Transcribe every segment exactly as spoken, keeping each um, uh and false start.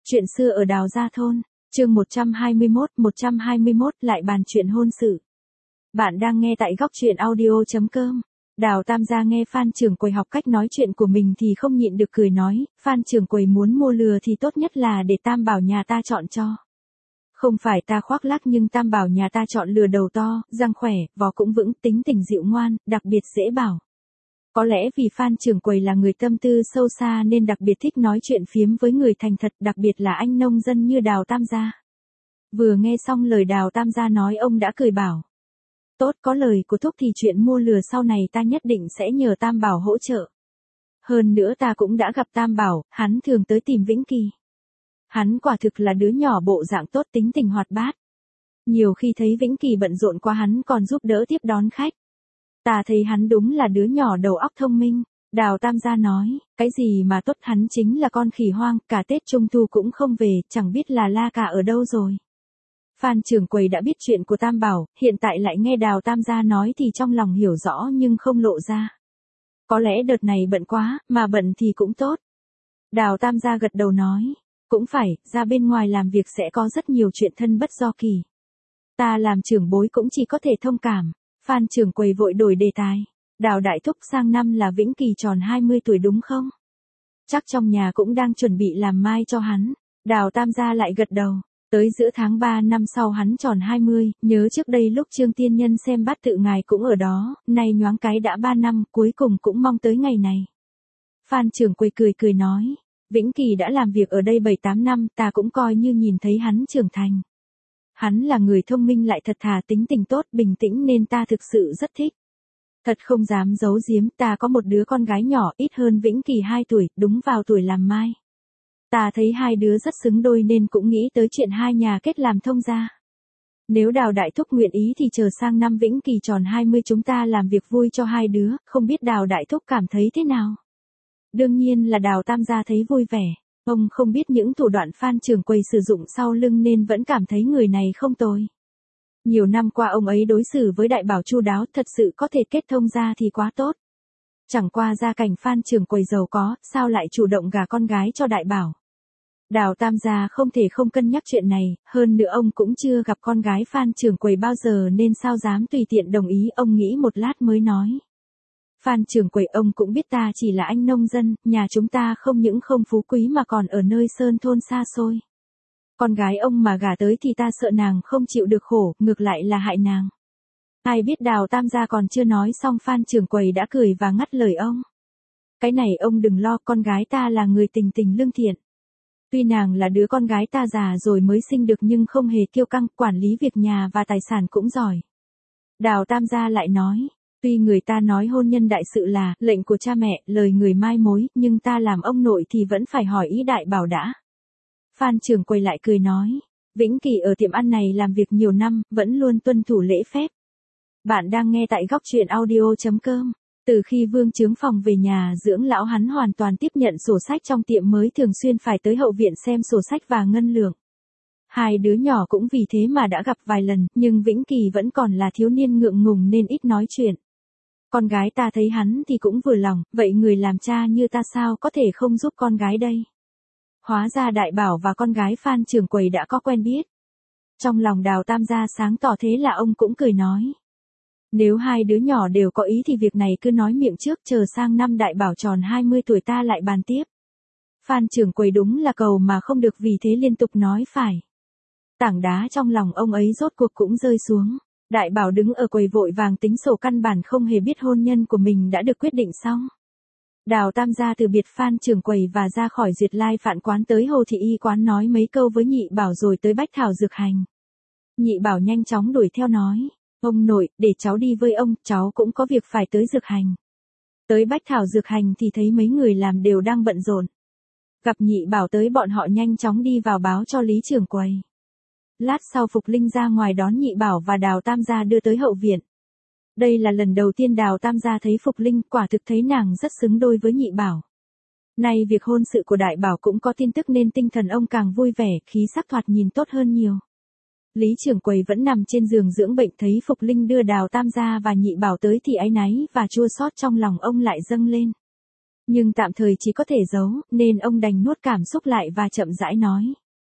Chuyện xưa ở Đào Gia Thôn, chương một trăm hai mươi mốt, một trăm hai mươi mốt lại bàn chuyện hôn sự. Bạn đang nghe tại góc chuyện audio chấm com. Đào Tam Gia nghe Phan Trưởng Quầy học cách nói chuyện của mình thì không nhịn được cười nói, Phan Trưởng Quầy muốn mua lừa thì tốt nhất là để Tam bảo nhà ta chọn cho. Không phải ta khoác lác nhưng Tam bảo nhà ta chọn lừa đầu to, răng khỏe, vỏ cũng vững, tính tình dịu ngoan, đặc biệt dễ bảo. Có lẽ vì Phan Trưởng Quầy là người tâm tư sâu xa nên đặc biệt thích nói chuyện phiếm với người thành thật, đặc biệt là anh nông dân như Đào Tam Gia. Vừa nghe xong lời Đào Tam Gia nói ông đã cười bảo. Tốt, có lời của thúc thì chuyện mua lừa sau này ta nhất định sẽ nhờ Tam bảo hỗ trợ. Hơn nữa ta cũng đã gặp Tam bảo, hắn thường tới tìm Vĩnh Kỳ. Hắn quả thực là đứa nhỏ bộ dạng tốt, tính tình hoạt bát. Nhiều khi thấy Vĩnh Kỳ bận rộn quá hắn còn giúp đỡ tiếp đón khách. Ta thấy hắn đúng là đứa nhỏ đầu óc thông minh. Đào Tam Gia nói, cái gì mà tốt, hắn chính là con khỉ hoang, cả Tết Trung Thu cũng không về, chẳng biết là la cả ở đâu rồi. Phan Trưởng Quầy đã biết chuyện của Tam bảo, hiện tại lại nghe Đào Tam Gia nói thì trong lòng hiểu rõ nhưng không lộ ra. Có lẽ đợt này bận quá, mà bận thì cũng tốt. Đào Tam Gia gật đầu nói, cũng phải, ra bên ngoài làm việc sẽ có rất nhiều chuyện thân bất do kỳ. Ta làm trưởng bối cũng chỉ có thể thông cảm. Phan Trưởng Quầy vội đổi đề tài. Đào đại thúc, sang năm là Vĩnh Kỳ tròn hai mươi tuổi đúng không? Chắc trong nhà cũng đang chuẩn bị làm mai cho hắn. Đào Tam Gia lại gật đầu. Tới giữa tháng ba năm sau hắn tròn hai mươi, nhớ trước đây lúc Trương Tiên Nhân xem bát tự ngài cũng ở đó, nay nhoáng cái đã ba năm, cuối cùng cũng mong tới ngày này. Phan Trưởng Quầy cười cười nói, Vĩnh Kỳ đã làm việc ở đây bảy tám năm, ta cũng coi như nhìn thấy hắn trưởng thành. Hắn là người thông minh lại thật thà, tính tình tốt, bình tĩnh nên ta thực sự rất thích. Thật không dám giấu giếm, ta có một đứa con gái nhỏ ít hơn Vĩnh Kỳ hai tuổi, đúng vào tuổi làm mai. Ta thấy hai đứa rất xứng đôi nên cũng nghĩ tới chuyện hai nhà kết làm thông gia. Nếu Đào đại thúc nguyện ý thì chờ sang năm Vĩnh Kỳ tròn hai mươi chúng ta làm việc vui cho hai đứa, không biết Đào đại thúc cảm thấy thế nào? Đương nhiên là Đào Tam Gia thấy vui vẻ. Ông không biết những thủ đoạn Phan Trưởng Quầy sử dụng sau lưng nên vẫn cảm thấy người này không tồi. Nhiều năm qua ông ấy đối xử với đại bảo chu đáo, thật sự có thể kết thông ra thì quá tốt. Chẳng qua gia cảnh Phan Trưởng Quầy giàu có, sao lại chủ động gả con gái cho đại bảo. Đào Tam Gia không thể không cân nhắc chuyện này, hơn nữa ông cũng chưa gặp con gái Phan Trưởng Quầy bao giờ nên sao dám tùy tiện đồng ý, ông nghĩ một lát mới nói. Phan Trưởng Quầy, ông cũng biết ta chỉ là anh nông dân, nhà chúng ta không những không phú quý mà còn ở nơi sơn thôn xa xôi. Con gái ông mà gả tới thì ta sợ nàng không chịu được khổ, ngược lại là hại nàng. Ai biết Đào Tam Gia còn chưa nói xong Phan Trưởng Quầy đã cười và ngắt lời ông. Cái này ông đừng lo, con gái ta là người tình tình lương thiện. Tuy nàng là đứa con gái ta già rồi mới sinh được nhưng không hề kiêu căng, quản lý việc nhà và tài sản cũng giỏi. Đào Tam Gia lại nói. Tuy người ta nói hôn nhân đại sự là lệnh của cha mẹ, lời người mai mối, nhưng ta làm ông nội thì vẫn phải hỏi ý đại bảo đã. Phan Trưởng Quầy lại cười nói, Vĩnh Kỳ ở tiệm ăn này làm việc nhiều năm, vẫn luôn tuân thủ lễ phép. Bạn đang nghe tại góc chuyện audio chấm com. Từ khi Vương Chướng Phòng về nhà dưỡng lão hắn hoàn toàn tiếp nhận sổ sách trong tiệm, mới thường xuyên phải tới hậu viện xem sổ sách và ngân lượng. Hai đứa nhỏ cũng vì thế mà đã gặp vài lần, nhưng Vĩnh Kỳ vẫn còn là thiếu niên ngượng ngùng nên ít nói chuyện. Con gái ta thấy hắn thì cũng vừa lòng, vậy người làm cha như ta sao có thể không giúp con gái đây? Hóa ra đại bảo và con gái Phan Trưởng Quầy đã có quen biết. Trong lòng Đào Tam Gia sáng tỏ, thế là ông cũng cười nói. Nếu hai đứa nhỏ đều có ý thì việc này cứ nói miệng trước, chờ sang năm đại bảo tròn hai mươi tuổi ta lại bàn tiếp. Phan Trưởng Quầy đúng là cầu mà không được, vì thế liên tục nói phải. Tảng đá trong lòng ông ấy rốt cuộc cũng rơi xuống. Đại bảo đứng ở quầy vội vàng tính sổ, căn bản không hề biết hôn nhân của mình đã được quyết định xong. Đào Tam Gia từ biệt Phan Trưởng Quầy và ra khỏi Duyệt Lai Phạn quán tới Hồ Thị Y quán nói mấy câu với nhị bảo rồi tới Bách Thảo Dược Hành. Nhị bảo nhanh chóng đuổi theo nói, ông nội, để cháu đi với ông, cháu cũng có việc phải tới Dược Hành. Tới Bách Thảo Dược Hành thì thấy mấy người làm đều đang bận rộn. Gặp nhị bảo tới, bọn họ nhanh chóng đi vào báo cho Lý Trưởng Quầy. Lát sau Phục Linh ra ngoài đón nhị bảo và Đào Tam Gia đưa tới hậu viện. Đây là lần đầu tiên Đào Tam Gia thấy Phục Linh, quả thực thấy nàng rất xứng đôi với nhị bảo. Nay việc hôn sự của đại bảo cũng có tin tức nên tinh thần ông càng vui vẻ, khí sắc thoạt nhìn tốt hơn nhiều. Lý Trưởng Quầy vẫn nằm trên giường dưỡng bệnh, thấy Phục Linh đưa Đào Tam Gia và nhị bảo tới thì áy náy và chua xót trong lòng ông lại dâng lên. Nhưng tạm thời chỉ có thể giấu, nên ông đành nuốt cảm xúc lại và chậm rãi nói.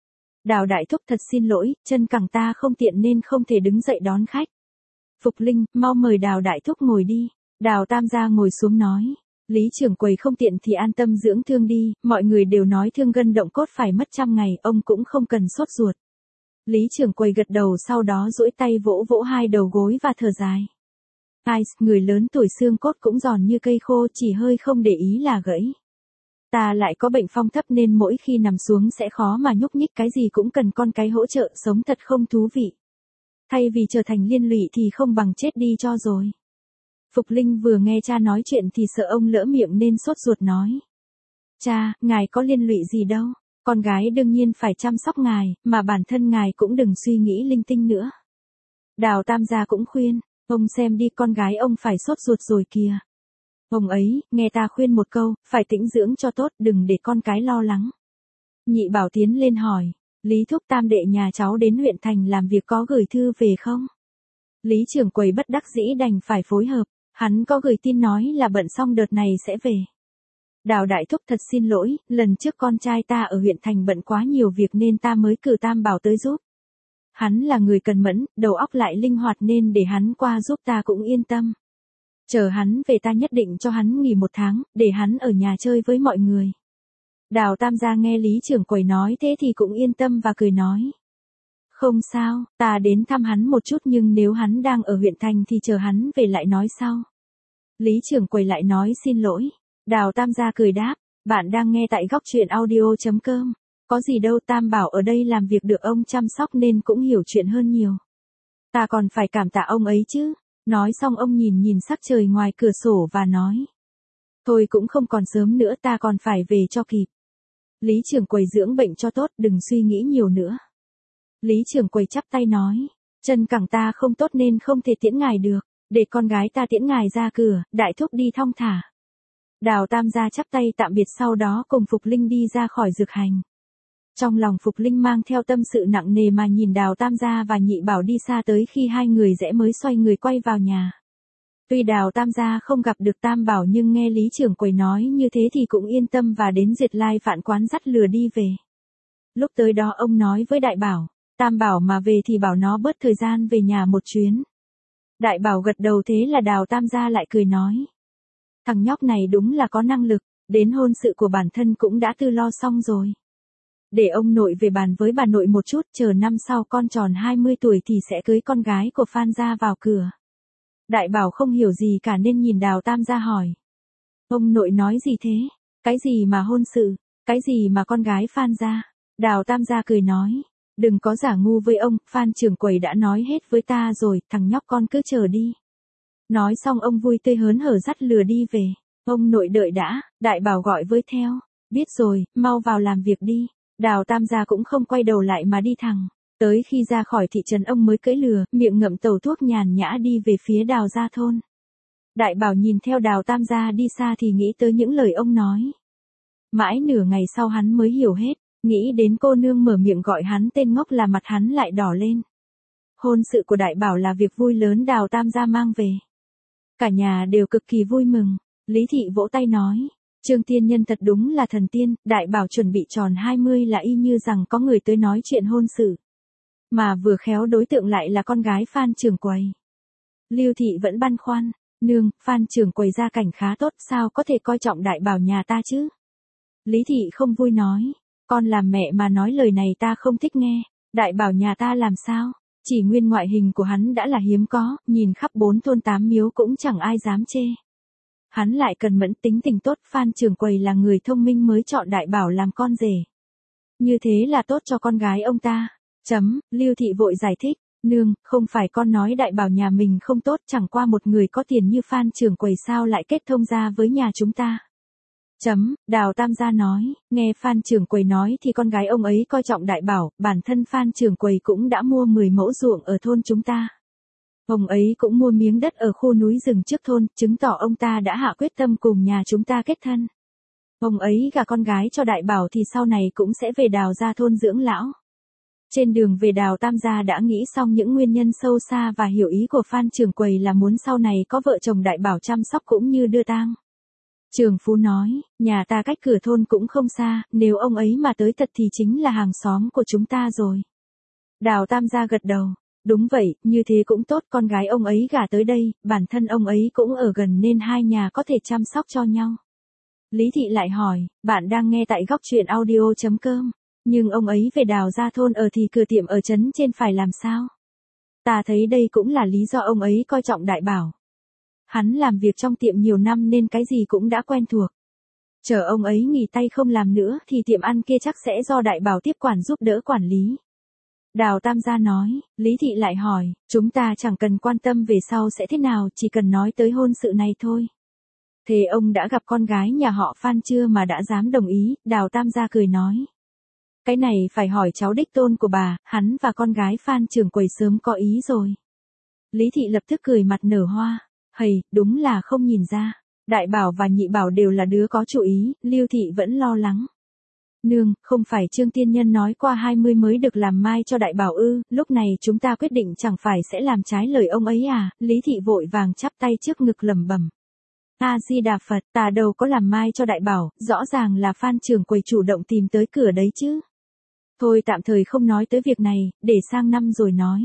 Đào đại thúc thật xin lỗi, chân cẳng ta không tiện nên không thể đứng dậy đón khách. Phục Linh, mau mời Đào đại thúc ngồi đi. Đào Tam gia ngồi xuống nói. Lý trưởng quầy không tiện thì an tâm dưỡng thương đi, mọi người đều nói thương gân động cốt phải mất trăm ngày, ông cũng không cần sốt ruột. Lý trưởng quầy gật đầu, sau đó duỗi tay vỗ vỗ hai đầu gối và thở dài. Ai, người lớn tuổi xương cốt cũng giòn như cây khô, chỉ hơi không để ý là gãy. Ta lại có bệnh phong thấp nên mỗi khi nằm xuống sẽ khó mà nhúc nhích, cái gì cũng cần con cái hỗ trợ, sống thật không thú vị. Thay vì trở thành liên lụy thì không bằng chết đi cho rồi. Phục Linh vừa nghe cha nói chuyện thì sợ ông lỡ miệng nên sốt ruột nói. Cha, ngài có liên lụy gì đâu, con gái đương nhiên phải chăm sóc ngài, mà bản thân ngài cũng đừng suy nghĩ linh tinh nữa. Đào Tam gia cũng khuyên, ông xem đi, con gái ông phải sốt ruột rồi kìa. Ông ấy, nghe ta khuyên một câu, phải tĩnh dưỡng cho tốt, đừng để con cái lo lắng. Nhị Bảo tiến lên hỏi, Lý thúc, tam đệ nhà cháu đến huyện thành làm việc có gửi thư về không? Lý trưởng quầy bất đắc dĩ đành phải phối hợp, hắn có gửi tin nói là bận xong đợt này sẽ về. Đào đại thúc thật xin lỗi, lần trước con trai ta ở huyện thành bận quá nhiều việc nên ta mới cử Tam Bảo tới giúp. Hắn là người cần mẫn, đầu óc lại linh hoạt nên để hắn qua giúp ta cũng yên tâm. Chờ hắn về ta nhất định cho hắn nghỉ một tháng, để hắn ở nhà chơi với mọi người. Đào Tam gia nghe Lý trưởng quầy nói thế thì cũng yên tâm và cười nói. Không sao, ta đến thăm hắn một chút, nhưng nếu hắn đang ở huyện thành thì chờ hắn về lại nói sau. Lý trưởng quầy lại nói xin lỗi. Đào Tam gia cười đáp, bạn đang nghe tại góc truyện audio chấm com. Có gì đâu, Tam Bảo ở đây làm việc được ông chăm sóc nên cũng hiểu chuyện hơn nhiều. Ta còn phải cảm tạ ông ấy chứ. Nói xong ông nhìn nhìn sắc trời ngoài cửa sổ và nói. Thôi cũng không còn sớm nữa, ta còn phải về cho kịp. Lý trưởng quầy dưỡng bệnh cho tốt, đừng suy nghĩ nhiều nữa. Lý trưởng quầy chắp tay nói. Chân cẳng ta không tốt nên không thể tiễn ngài được. Để con gái ta tiễn ngài ra cửa, đại thúc đi thong thả. Đào Tam gia chắp tay tạm biệt, sau đó cùng Phục Linh đi ra khỏi dược hành. Trong lòng Phục Linh mang theo tâm sự nặng nề mà nhìn Đào Tam gia và Nhị Bảo đi xa tới khi hai người rẽ mới xoay người quay vào nhà. Tuy Đào Tam gia không gặp được Tam Bảo nhưng nghe Lý trưởng quầy nói như thế thì cũng yên tâm và đến Diệt Lai Phạn quán dắt lừa đi về. Lúc tới đó ông nói với Đại Bảo, Tam Bảo mà về thì bảo nó bớt thời gian về nhà một chuyến. Đại Bảo gật đầu, thế là Đào Tam gia lại cười nói. Thằng nhóc này đúng là có năng lực, đến hôn sự của bản thân cũng đã tư lo xong rồi. Để ông nội về bàn với bà nội một chút, chờ năm sau con tròn hai mươi tuổi thì sẽ cưới con gái của Phan gia vào cửa. Đại Bảo không hiểu gì cả nên nhìn Đào Tam gia hỏi. Ông nội nói gì thế? Cái gì mà hôn sự? Cái gì mà con gái Phan gia? Đào Tam gia cười nói. Đừng có giả ngu với ông, Phan trưởng quầy đã nói hết với ta rồi, thằng nhóc con cứ chờ đi. Nói xong ông vui tươi hớn hở dắt lừa đi về. Ông nội đợi đã, Đại Bảo gọi với theo. Biết rồi, mau vào làm việc đi. Đào Tam gia cũng không quay đầu lại mà đi thẳng. Tới khi ra khỏi thị trấn ông mới cưỡi lừa, miệng ngậm tàu thuốc nhàn nhã đi về phía Đào gia thôn. Đại Bảo nhìn theo Đào Tam gia đi xa thì nghĩ tới những lời ông nói. Mãi nửa ngày sau hắn mới hiểu hết, nghĩ đến cô nương mở miệng gọi hắn tên ngốc là mặt hắn lại đỏ lên. Hôn sự của Đại Bảo là việc vui lớn Đào Tam gia mang về. Cả nhà đều cực kỳ vui mừng. Lý thị vỗ tay nói. Trương tiên nhân thật đúng là thần tiên, Đại Bảo chuẩn bị tròn hai mươi là y như rằng có người tới nói chuyện hôn sự. Mà vừa khéo đối tượng lại là con gái Phan trưởng quầy. Lưu thị vẫn băn khoăn. Nương, Phan trưởng quầy gia cảnh khá tốt, sao có thể coi trọng Đại Bảo nhà ta chứ? Lý thị không vui nói. Con làm mẹ mà nói lời này ta không thích nghe. Đại Bảo nhà ta làm sao? Chỉ nguyên ngoại hình của hắn đã là hiếm có, nhìn khắp bốn thôn tám miếu cũng chẳng ai dám chê. Hắn lại cần mẫn, tính tình tốt, Phan trưởng quầy là người thông minh mới chọn Đại Bảo làm con rể. Như thế là tốt cho con gái ông ta. Chấm, Lưu thị vội giải thích. Nương, không phải con nói Đại Bảo nhà mình không tốt, chẳng qua một người có tiền như Phan trưởng quầy sao lại kết thông gia với nhà chúng ta. Chấm, Đào Tam gia nói, nghe Phan trưởng quầy nói thì con gái ông ấy coi trọng Đại Bảo, bản thân Phan trưởng quầy cũng đã mua mười mẫu ruộng ở thôn chúng ta. Ông ấy cũng mua miếng đất ở khu núi rừng trước thôn, chứng tỏ ông ta đã hạ quyết tâm cùng nhà chúng ta kết thân. Ông ấy gả con gái cho Đại Bảo thì sau này cũng sẽ về Đào gia thôn dưỡng lão. Trên đường về Đào Tam gia đã nghĩ xong những nguyên nhân sâu xa và hiểu ý của Phan trưởng quầy là muốn sau này có vợ chồng Đại Bảo chăm sóc cũng như đưa tang. Trường Phú nói, nhà ta cách cửa thôn cũng không xa, nếu ông ấy mà tới thật thì chính là hàng xóm của chúng ta rồi. Đào Tam gia gật đầu, đúng vậy, như thế cũng tốt, con gái ông ấy gả tới đây, bản thân ông ấy cũng ở gần nên hai nhà có thể chăm sóc cho nhau. Lý Thị lại hỏi, bạn đang nghe tại góc truyện audio.com, nhưng ông ấy về Đào ra thôn ở thì cửa tiệm ở trấn trên phải làm sao? Ta thấy đây cũng là lý do ông ấy coi trọng Đại Bảo. Hắn làm việc trong tiệm nhiều năm nên cái gì cũng đã quen thuộc. Chờ ông ấy nghỉ tay không làm nữa thì tiệm ăn kia chắc sẽ do Đại Bảo tiếp quản giúp đỡ quản lý. Đào Tam gia nói, Lý Thị lại hỏi, chúng ta chẳng cần quan tâm về sau sẽ thế nào, chỉ cần nói tới hôn sự này thôi. Thế ông đã gặp con gái nhà họ Phan chưa mà đã dám đồng ý? Đào Tam gia cười nói. Cái này phải hỏi cháu đích tôn của bà, hắn và con gái Phan trưởng quầy sớm có ý rồi. Lý Thị lập tức cười mặt nở hoa, hầy, đúng là không nhìn ra. Đại Bảo và Nhị Bảo đều là đứa có chủ ý, Lưu Thị vẫn lo lắng. Nương, không phải Trương Tiên Nhân nói qua hai mươi mới được làm mai cho Đại Bảo ư, lúc này chúng ta quyết định chẳng phải sẽ làm trái lời ông ấy à? Lý Thị vội vàng chắp tay trước ngực lẩm bẩm. A-di-đà Phật, ta đâu có làm mai cho Đại Bảo, rõ ràng là Phan trưởng quầy chủ động tìm tới cửa đấy chứ. Thôi tạm thời không nói tới việc này, để sang năm rồi nói.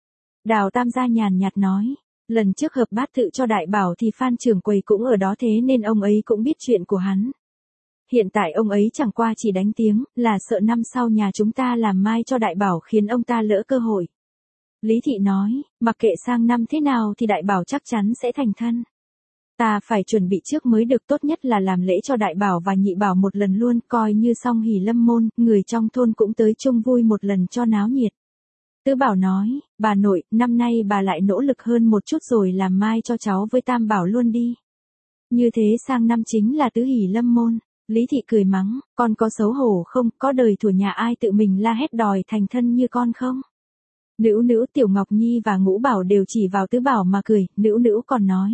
Đào Tam gia nhàn nhạt nói, lần trước hợp bát tự cho Đại Bảo thì Phan trưởng quầy cũng ở đó thế nên ông ấy cũng biết chuyện của hắn. Hiện tại ông ấy chẳng qua chỉ đánh tiếng, là sợ năm sau nhà chúng ta làm mai cho Đại Bảo khiến ông ta lỡ cơ hội. Lý Thị nói, mặc kệ sang năm thế nào thì Đại Bảo chắc chắn sẽ thành thân. Ta phải chuẩn bị trước mới được, tốt nhất là làm lễ cho Đại Bảo và Nhị Bảo một lần luôn, coi như xong hỉ lâm môn, người trong thôn cũng tới chung vui một lần cho náo nhiệt. Tứ Bảo nói, bà nội, năm nay bà lại nỗ lực hơn một chút rồi làm mai cho cháu với Tam Bảo luôn đi. Như thế sang năm chính là tứ hỉ lâm môn. Lý Thị cười mắng, con có xấu hổ không, có đời thủa nhà ai tự mình la hét đòi thành thân như con không? Nữu Nữu, Tiểu Ngọc Nhi và Ngũ Bảo đều chỉ vào Tứ Bảo mà cười, Nữu Nữu còn nói.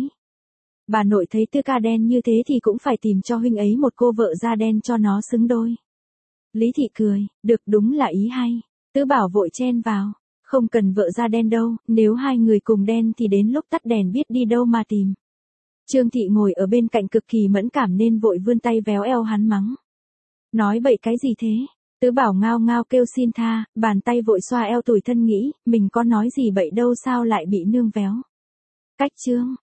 Bà nội thấy Tư ca đen như thế thì cũng phải tìm cho huynh ấy một cô vợ da đen cho nó xứng đôi. Lý Thị cười, được, đúng là ý hay. Tứ Bảo vội chen vào, không cần vợ da đen đâu, nếu hai người cùng đen thì đến lúc tắt đèn biết đi đâu mà tìm. Trương Thị ngồi ở bên cạnh cực kỳ mẫn cảm nên vội vươn tay véo eo hắn mắng. Nói bậy cái gì thế? Tứ Bảo ngao ngao kêu xin tha, bàn tay vội xoa eo tủi thân nghĩ, mình có nói gì bậy đâu sao lại bị nương véo. Cách chương.